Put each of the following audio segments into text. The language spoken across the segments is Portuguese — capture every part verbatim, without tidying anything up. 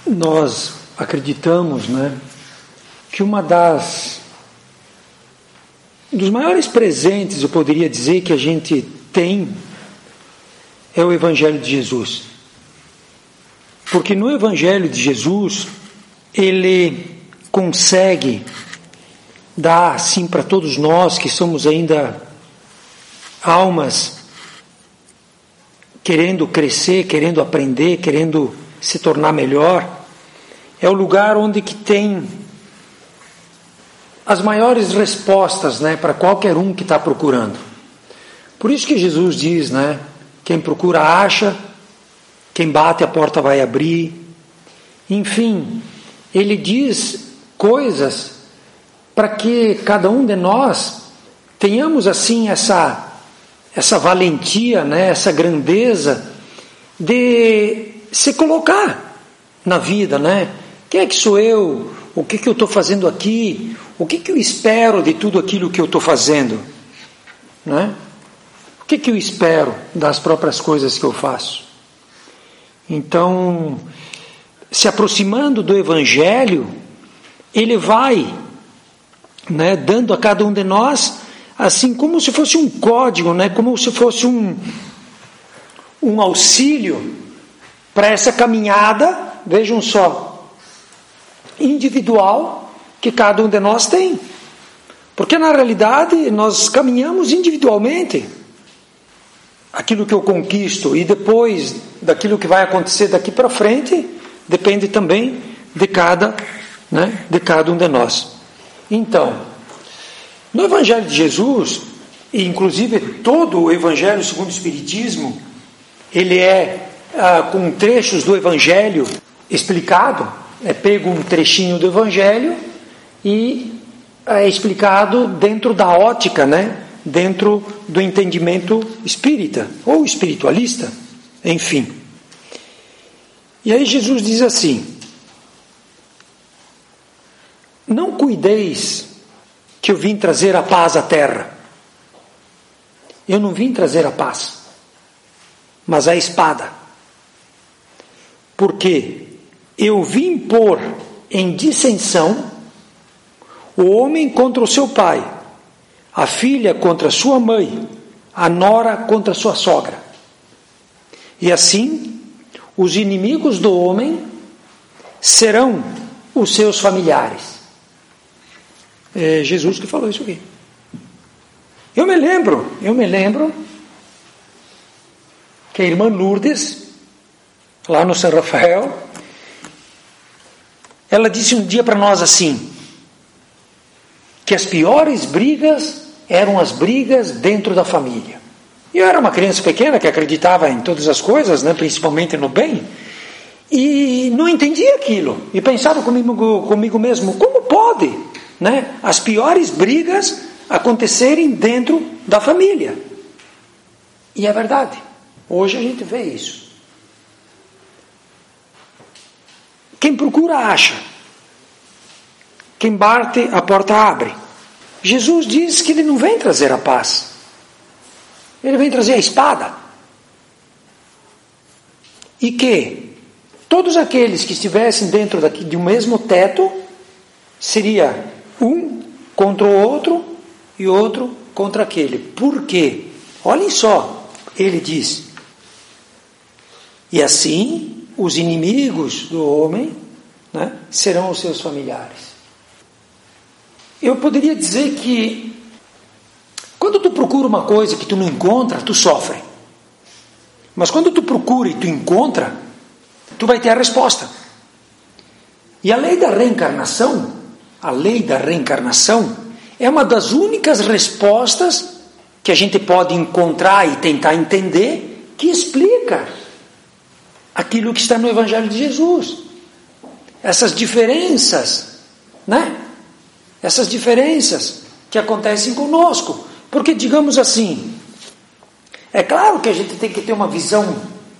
Nós acreditamos, né, que uma das dos maiores presentes, eu poderia dizer, que a gente tem é o Evangelho de Jesus. Porque no Evangelho de Jesus, ele consegue dar, assim, para todos nós que somos ainda almas querendo crescer, querendo aprender, querendo se tornar melhor, é o lugar onde que tem as maiores respostas, né, para qualquer um que está procurando. Por isso que Jesus diz, né, quem procura acha, quem bate a porta vai abrir. Enfim, ele diz coisas para que cada um de nós tenhamos assim essa essa valentia, né, essa grandeza de se colocar na vida, né? Quem é que sou eu? O que que eu estou fazendo aqui? O que que eu espero de tudo aquilo que eu estou fazendo? Né? O que que eu espero das próprias coisas que eu faço? Então, se aproximando do Evangelho, ele vai, né, dando a cada um de nós, assim, como se fosse um código, né, como se fosse um, um auxílio para essa caminhada, vejam só, individual que cada um de nós tem. Porque na realidade nós caminhamos individualmente. Aquilo que eu conquisto e depois daquilo que vai acontecer daqui para frente depende também de cada, né, de cada um de nós. Então, no Evangelho de Jesus, e inclusive todo o Evangelho segundo o Espiritismo, ele é ah, com trechos do Evangelho explicado, é pego um trechinho do Evangelho e é explicado dentro da ótica, né? Dentro do entendimento espírita ou espiritualista, enfim. E aí Jesus diz assim: não cuideis que eu vim trazer a paz à terra. Eu não vim trazer a paz, mas a espada. Porque eu vim pôr em dissensão o homem contra o seu pai, a filha contra sua mãe, a nora contra sua sogra. E assim, os inimigos do homem serão os seus familiares. É Jesus que falou isso aqui. Eu me lembro, eu me lembro que a irmã Lourdes, lá no São Rafael, ela disse um dia para nós assim, que as piores brigas eram as brigas dentro da família. Eu era uma criança pequena que acreditava em todas as coisas, né, principalmente no bem, e não entendia aquilo. E pensava comigo, comigo mesmo, como pode, né, as piores brigas acontecerem dentro da família? E é verdade. Hoje a gente vê isso. Quem procura acha. Quem bate, a porta abre. Jesus diz que ele não vem trazer a paz. Ele vem trazer a espada. E que todos aqueles que estivessem dentro daqui, de um mesmo teto, seria um contra o outro e outro contra aquele. Por quê? Olhem só, ele diz: e assim os inimigos do homem, né, serão os seus familiares. Eu poderia dizer que quando tu procura uma coisa que tu não encontra, tu sofre. Mas quando tu procura e tu encontra, tu vai ter a resposta. E a lei da reencarnação, a lei da reencarnação, é uma das únicas respostas que a gente pode encontrar e tentar entender, que explica aquilo que está no Evangelho de Jesus. Essas diferenças, né? Essas diferenças que acontecem conosco. Porque, digamos assim, é claro que a gente tem que ter uma visão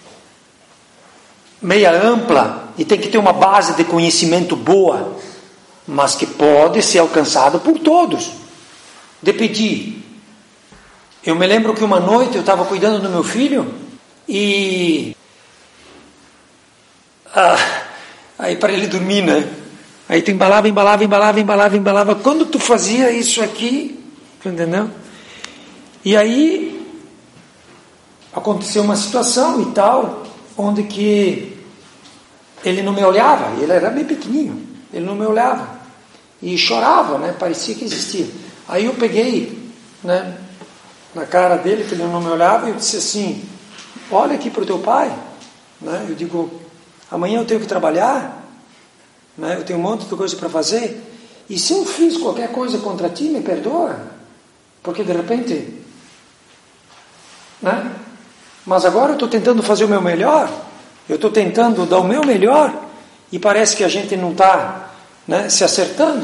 meia ampla e tem que ter uma base de conhecimento boa, mas que pode ser alcançado por todos. De pedir. Eu me lembro que uma noite eu estava cuidando do meu filho e ah, Aí para ele dormir, né? Aí tu embalava, embalava, embalava, embalava, embalava. Quando tu fazia isso aqui, entendeu? E aí aconteceu uma situação e tal, onde que ele não me olhava, ele era bem pequenininho, ele não me olhava e chorava, né? Parecia que existia. Aí eu peguei, né, na cara dele, que ele não me olhava, e eu disse assim: olha aqui para o teu pai, né? Eu digo, amanhã eu tenho que trabalhar, né? Eu tenho um monte de coisa para fazer, e se eu fiz qualquer coisa contra ti, me perdoa, porque de repente, né? Mas agora eu estou tentando fazer o meu melhor, eu estou tentando dar o meu melhor, e parece que a gente não está, né, se acertando.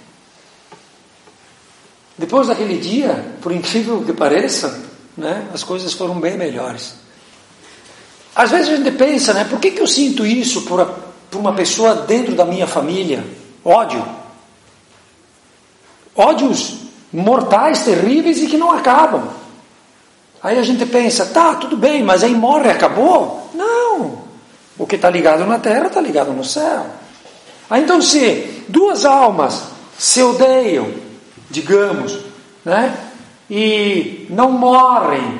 Depois daquele dia, por incrível que pareça, né, as coisas foram bem melhores. Às vezes a gente pensa, né, por que, que eu sinto isso por, a, por uma pessoa dentro da minha família? Ódio. Ódios mortais, terríveis e que não acabam. Aí a gente pensa, tá, tudo bem, mas aí morre, acabou? Não. O que está ligado na terra está ligado no céu. Aí então, se duas almas se odeiam, digamos, né, e não morrem,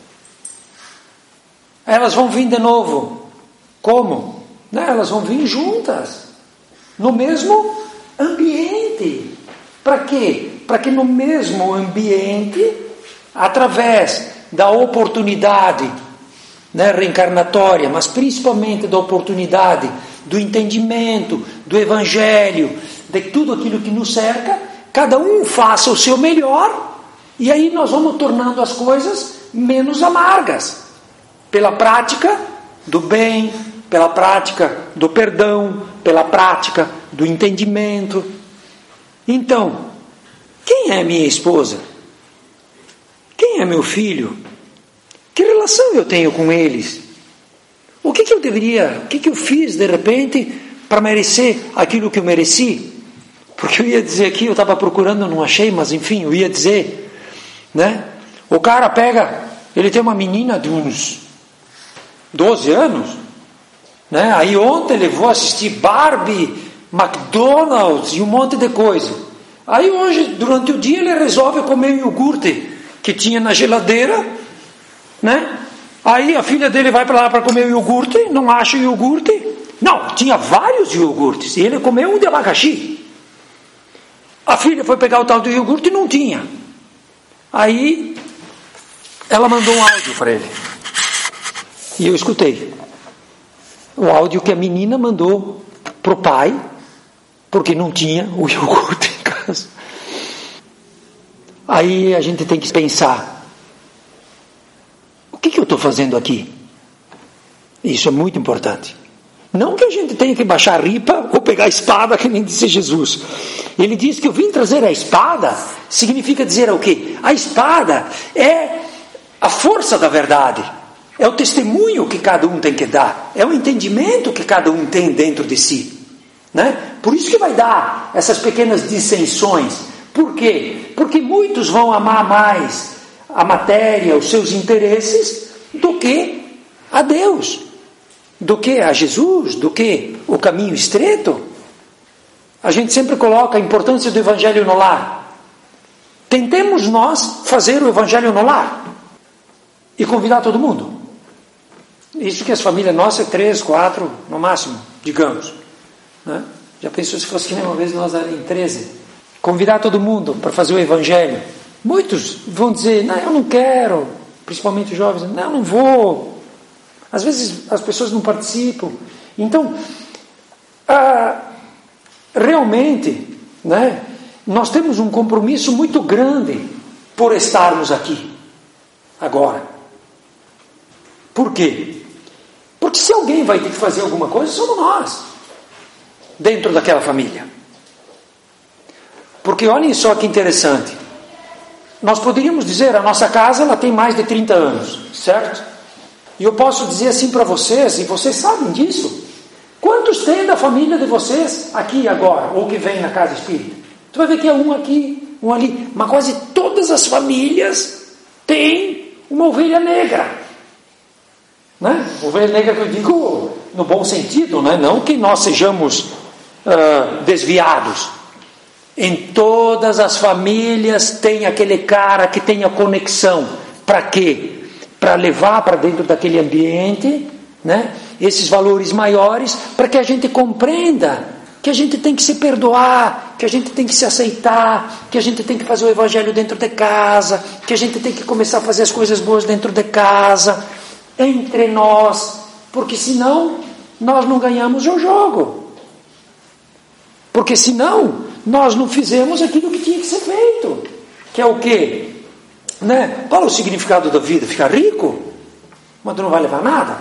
elas vão vir de novo. Como? Né? Elas vão vir juntas, no mesmo ambiente. Para quê? Para que no mesmo ambiente, através da oportunidade, né, reencarnatória, mas principalmente da oportunidade do entendimento, do Evangelho, de tudo aquilo que nos cerca, cada um faça o seu melhor, e aí nós vamos tornando as coisas menos amargas, pela prática do bem, pela prática do perdão, pela prática do entendimento. Então, quem é minha esposa? Quem é meu filho? Que relação eu tenho com eles? O que, que eu deveria, o que, que eu fiz de repente para merecer aquilo que eu mereci? Porque eu ia dizer aqui, eu estava procurando, não achei, mas enfim, eu ia dizer, né? O cara pega, ele tem uma menina de uns doze anos, né? Aí ontem levou a assistir Barbie, McDonald's e um monte de coisa. Aí hoje, durante o dia, ele resolve comer o iogurte que tinha na geladeira, né? Aí a filha dele vai para lá para comer o iogurte, não acha o iogurte. Não, tinha vários iogurtes, e ele comeu um de abacaxi. A filha foi pegar o tal do iogurte e não tinha. Aí ela mandou um áudio para ele, e eu escutei o áudio que a menina mandou para o pai, porque não tinha o iogurte em casa. Aí a gente tem que pensar, o que, que eu estou fazendo aqui? Isso é muito importante. Não que a gente tenha que baixar a ripa ou pegar a espada, que nem disse Jesus. Ele diz que eu vim trazer a espada, significa dizer o quê? A espada é a força da verdade, é o testemunho que cada um tem que dar, é o entendimento que cada um tem dentro de si, né? Por isso que vai dar essas pequenas dissensões. Por quê? Porque muitos vão amar mais a matéria, os seus interesses, do que a Deus, do que a Jesus, do que o caminho estreito. A gente sempre coloca a importância do Evangelho no lar. Tentemos nós fazer o Evangelho no lar e convidar todo mundo. Isso que as famílias nossas é três, quatro, no máximo, digamos, né? Já pensou se fosse que nem uma vez nós em treze? Convidar todo mundo para fazer o Evangelho. Muitos vão dizer, não, eu não quero, principalmente os jovens, não, eu não vou. Às vezes as pessoas não participam. Então, ah, realmente, né, nós temos um compromisso muito grande por estarmos aqui, agora. Por quê? Porque se alguém vai ter que fazer alguma coisa, somos nós, dentro daquela família. Porque olhem só que interessante. Nós poderíamos dizer, a nossa casa ela tem mais de trinta anos, certo? E eu posso dizer assim para vocês, e vocês sabem disso, quantos tem da família de vocês aqui agora, ou que vem na casa espírita? Tu vai ver que é um aqui, um ali, mas quase todas as famílias têm uma ovelha negra, né? Ovelha negra que eu digo, no bom sentido, né? Não que nós sejamos uh, desviados. Em todas as famílias tem aquele cara que tem a conexão. Para quê? Para levar para dentro daquele ambiente, né, esses valores maiores, para que a gente compreenda que a gente tem que se perdoar, que a gente tem que se aceitar, que a gente tem que fazer o evangelho dentro de casa, que a gente tem que começar a fazer as coisas boas dentro de casa, entre nós, porque senão nós não ganhamos o jogo. Porque senão nós não fizemos aquilo que tinha que ser feito. Que é o quê? Né? Qual é o significado da vida? Ficar rico? Mas tu não vai levar nada.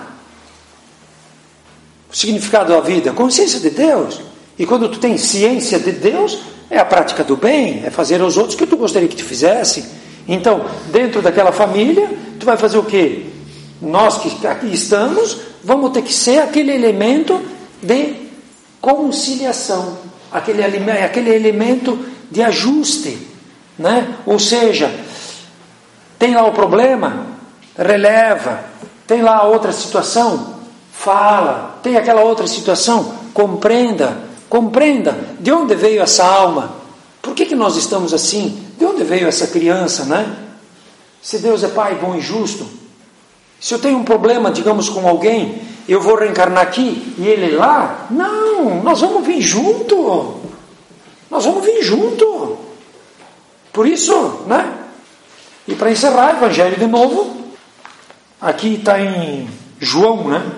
O significado da vida é a consciência de Deus. E quando tu tem ciência de Deus, é a prática do bem, é fazer aos outros o que tu gostaria que te fizesse. Então, dentro daquela família, tu vai fazer o quê? Nós que aqui estamos, vamos ter que ser aquele elemento de conciliação, aquele, aquele elemento de ajuste, né? Ou seja, tem lá o problema, releva, tem lá outra situação, fala, tem aquela outra situação, compreenda, compreenda de onde veio essa alma, por que que nós estamos assim, de onde veio essa criança, né? Se Deus é Pai bom e justo, se eu tenho um problema, digamos, com alguém, eu vou reencarnar aqui e ele lá? Não, nós vamos vir junto, nós vamos vir junto, por isso, né? E para encerrar o Evangelho de novo, aqui está em João, né?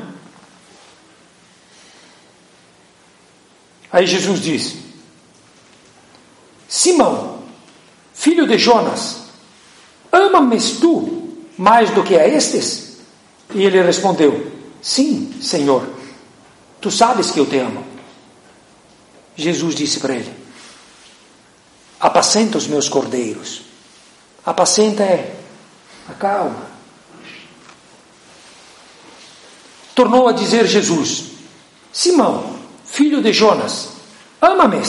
Aí Jesus diz: Simão, filho de Jonas, ama-me tu mais do que a estes? E ele respondeu: sim, Senhor, tu sabes que eu te amo. Jesus disse para ele: apacenta os meus cordeiros. Apacenta é acalma. Tornou a dizer Jesus: Simão, filho de Jonas, ama-me?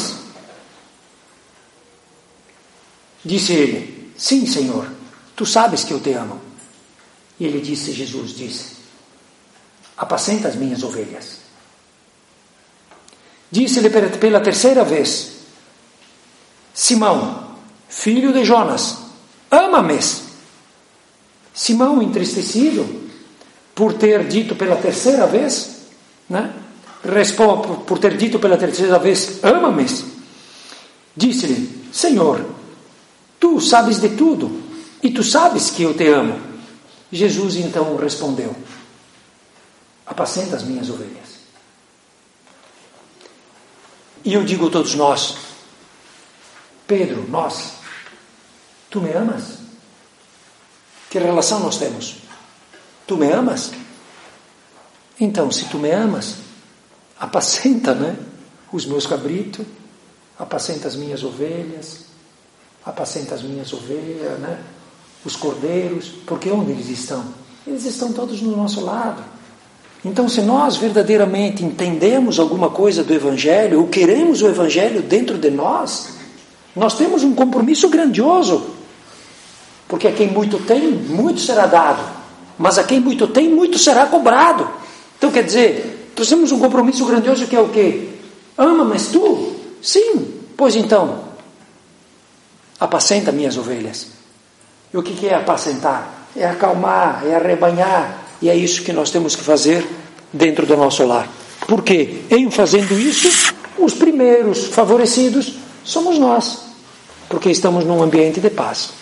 Disse ele: sim, Senhor, tu sabes que eu te amo. E ele disse, Jesus disse: apacenta as minhas ovelhas. Disse-lhe pela terceira vez: Simão, filho de Jonas, ama-me? Simão, entristecido por ter dito pela terceira vez, né? Responde, por ter dito pela terceira vez: ama-me? Disse-lhe: Senhor, tu sabes de tudo, e tu sabes que eu te amo. Jesus então respondeu: apacenta as minhas ovelhas. E eu digo a todos nós: Pedro, nós, tu me amas? Que relação nós temos? Tu me amas? Então, se tu me amas, apacenta, né, os meus cabritos, apacenta as minhas ovelhas, apacenta as minhas ovelhas, né, os cordeiros, porque onde eles estão? Eles estão todos no nosso lado. Então, se nós verdadeiramente entendemos alguma coisa do Evangelho, ou queremos o Evangelho dentro de nós, nós temos um compromisso grandioso, porque a quem muito tem, muito será dado, mas a quem muito tem, muito será cobrado. Então, quer dizer, nós temos um compromisso grandioso que é o quê? Ama-me tu? Sim, pois então, apacenta minhas ovelhas. E o que é apacentar? É acalmar, é arrebanhar, e é isso que nós temos que fazer dentro do nosso lar. Porque em fazendo isso, os primeiros favorecidos somos nós, porque estamos num ambiente de paz.